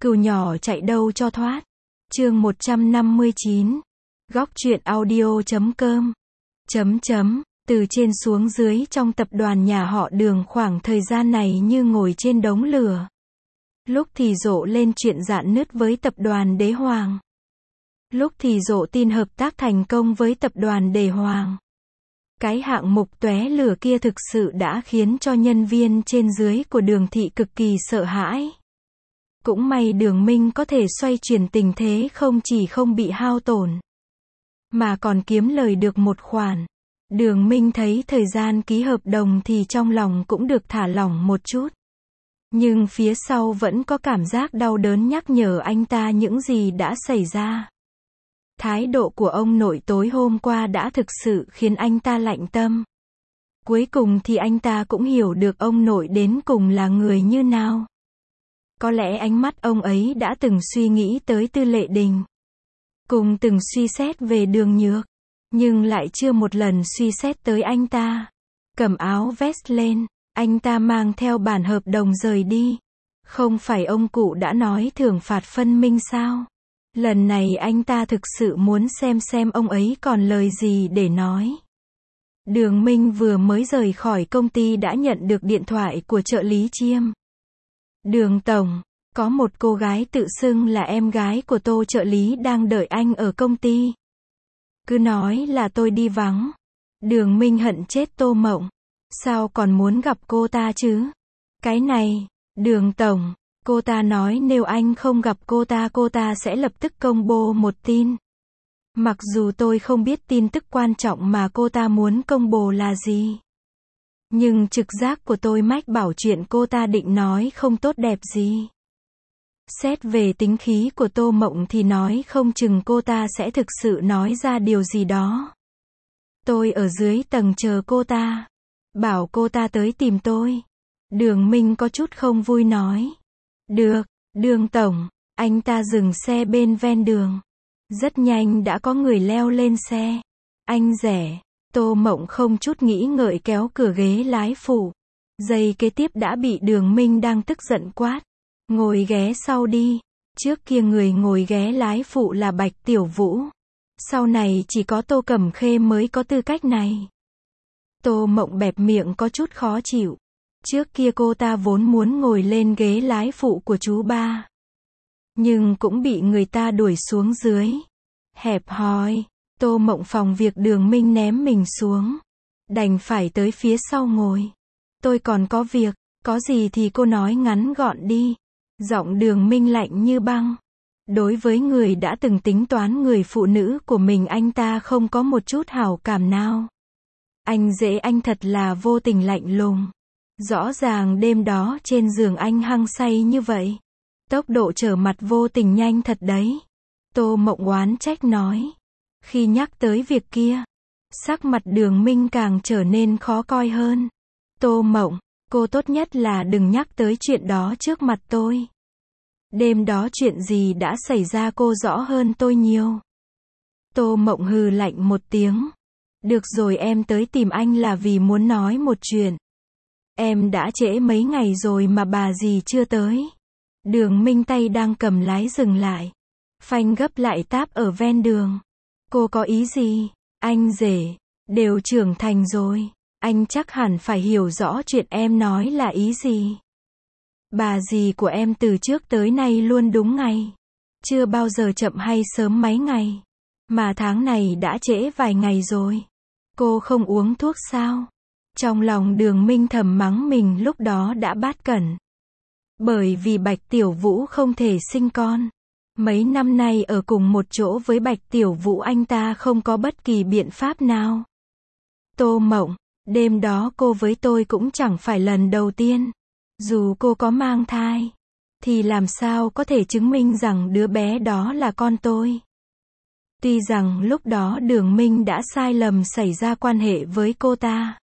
Cừu nhỏ chạy đâu cho thoát. Chương 159. Góc truyện audio.com. Từ trên xuống dưới trong tập đoàn nhà họ Đường khoảng thời gian này như ngồi trên đống lửa. Lúc thì rộ lên chuyện rạn nứt với tập đoàn Đế Hoàng. Lúc thì rộ tin hợp tác thành công với tập đoàn Đề Hoàng. Cái hạng mục tóe lửa kia thực sự đã khiến cho nhân viên trên dưới của Đường thị cực kỳ sợ hãi. Cũng may Đường Minh có thể xoay chuyển tình thế, không chỉ không bị hao tổn, mà còn kiếm lời được một khoản. Đường Minh thấy thời gian ký hợp đồng thì trong lòng cũng được thả lỏng một chút. Nhưng phía sau vẫn có cảm giác đau đớn nhắc nhở anh ta những gì đã xảy ra. Thái độ của ông nội tối hôm qua đã thực sự khiến anh ta lạnh tâm. Cuối cùng thì anh ta cũng hiểu được ông nội đến cùng là người như nào. Có lẽ ánh mắt ông ấy đã từng suy nghĩ tới Tư Lệ Đình, cùng từng suy xét về Đường Nhược, nhưng lại chưa một lần suy xét tới anh ta. Cầm áo vest lên, anh ta mang theo bản hợp đồng rời đi. Không phải ông cụ đã nói thưởng phạt phân minh sao? Lần này anh ta thực sự muốn xem ông ấy còn lời gì để nói. Đường Minh vừa mới rời khỏi công ty đã nhận được điện thoại của trợ lý Chiêm. Đường tổng, có một cô gái tự xưng là em gái của Tô trợ lý đang đợi anh ở công ty. Cứ nói là tôi đi vắng. Đường Minh hận chết Tô Mộng. Sao còn muốn gặp cô ta chứ? Cái này, Đường tổng, cô ta nói nếu anh không gặp cô ta sẽ lập tức công bố một tin. Mặc dù tôi không biết tin tức quan trọng mà cô ta muốn công bố là gì, nhưng trực giác của tôi mách bảo chuyện cô ta định nói không tốt đẹp gì. Xét về tính khí của Tô Mộng thì nói không chừng cô ta sẽ thực sự nói ra điều gì đó. Tôi ở dưới tầng chờ cô ta. Bảo cô ta tới tìm tôi. Đường Minh có chút không vui nói. Được, Đường tổng. Anh ta dừng xe bên ven đường. Rất nhanh đã có người leo lên xe. Anh rẻ. Tô Mộng không chút nghĩ ngợi kéo cửa ghế lái phụ. Giây kế tiếp đã bị Đường Minh đang tức giận quát. Ngồi ghé sau đi. Trước kia người ngồi ghé lái phụ là Bạch Tiểu Vũ. Sau này chỉ có Tô Cẩm Khê mới có tư cách này. Tô Mộng bẹp miệng có chút khó chịu. Trước kia cô ta vốn muốn ngồi lên ghế lái phụ của chú ba, nhưng cũng bị người ta đuổi xuống dưới. Hẹp hòi. Tô Mộng phòng việc Đường Minh ném mình xuống. Đành phải tới phía sau ngồi. Tôi còn có việc. Có gì thì cô nói ngắn gọn đi. Giọng Đường Minh lạnh như băng. Đối với người đã từng tính toán người phụ nữ của mình anh ta không có một chút hảo cảm nào. Anh thật là vô tình lạnh lùng. Rõ ràng đêm đó trên giường anh hăng say như vậy. Tốc độ trở mặt vô tình nhanh thật đấy. Tô Mộng oán trách nói. Khi nhắc tới việc kia, sắc mặt Đường Minh càng trở nên khó coi hơn. Tô Mộng, cô tốt nhất là đừng nhắc tới chuyện đó trước mặt tôi. Đêm đó chuyện gì đã xảy ra cô rõ hơn tôi nhiều. Tô Mộng hừ lạnh một tiếng. Được rồi, em tới tìm anh là vì muốn nói một chuyện. Em đã trễ mấy ngày rồi mà bà dì chưa tới. Đường Minh tay đang cầm lái dừng lại. Phanh gấp lại táp ở ven đường. Cô có ý gì? Anh rể, đều trưởng thành rồi. Anh chắc hẳn phải hiểu rõ chuyện em nói là ý gì. Bà dì của em từ trước tới nay luôn đúng ngày. Chưa bao giờ chậm hay sớm mấy ngày. Mà tháng này đã trễ vài ngày rồi. Cô không uống thuốc sao? Trong lòng Đường Minh thầm mắng mình lúc đó đã bát cẩn. Bởi vì Bạch Tiểu Vũ không thể sinh con. Mấy năm nay ở cùng một chỗ với Bạch Tiểu Vũ anh ta không có bất kỳ biện pháp nào. Tô Mộng, đêm đó cô với tôi cũng chẳng phải lần đầu tiên. Dù cô có mang thai, thì làm sao có thể chứng minh rằng đứa bé đó là con tôi. Tuy rằng lúc đó Đường Minh đã sai lầm xảy ra quan hệ với cô ta.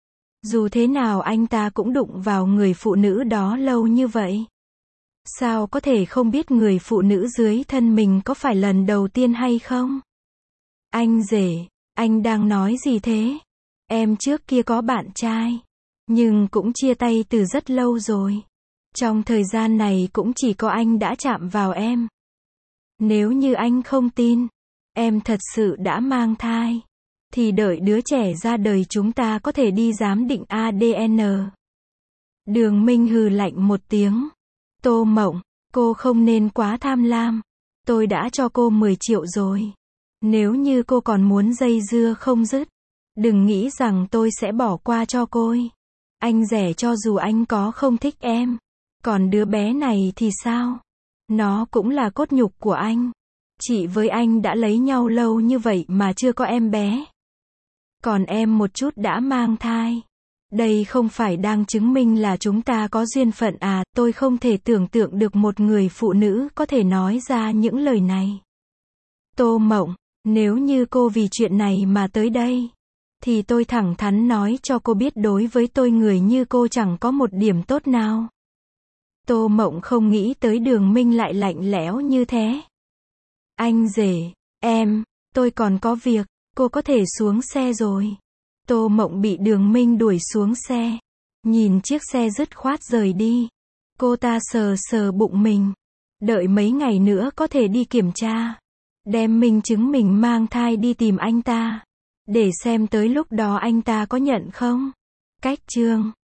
Dù thế nào anh ta cũng đụng vào người phụ nữ đó lâu như vậy. Sao có thể không biết người phụ nữ dưới thân mình có phải lần đầu tiên hay không? Anh rể, anh đang nói gì thế? Em trước kia có bạn trai, nhưng cũng chia tay từ rất lâu rồi. Trong thời gian này cũng chỉ có anh đã chạm vào em. Nếu như anh không tin, em thật sự đã mang thai, thì đợi đứa trẻ ra đời chúng ta có thể đi giám định ADN. Đường Minh hừ lạnh một tiếng. Tô Mộng, cô không nên quá tham lam. Tôi đã cho cô 10 triệu rồi. Nếu như cô còn muốn dây dưa không dứt, đừng nghĩ rằng tôi sẽ bỏ qua cho cô. Anh rẻ cho dù anh có không thích em. Còn đứa bé này thì sao? Nó cũng là cốt nhục của anh. Chị với anh đã lấy nhau lâu như vậy mà chưa có em bé. Còn em một chút đã mang thai. Đây không phải đang chứng minh là chúng ta có duyên phận à? Tôi không thể tưởng tượng được một người phụ nữ có thể nói ra những lời này. Tô Mộng, nếu như cô vì chuyện này mà tới đây, thì tôi thẳng thắn nói cho cô biết đối với tôi người như cô chẳng có một điểm tốt nào. Tô Mộng không nghĩ tới Đường Minh lại lạnh lẽo như thế. Anh rể, tôi còn có việc, cô có thể xuống xe rồi. Tô Mộng bị Đường Minh đuổi xuống xe. Nhìn chiếc xe dứt khoát rời đi. Cô ta sờ sờ bụng mình. Đợi mấy ngày nữa có thể đi kiểm tra. Đem minh chứng mình mang thai đi tìm anh ta. Để xem tới lúc đó anh ta có nhận không. Cách chương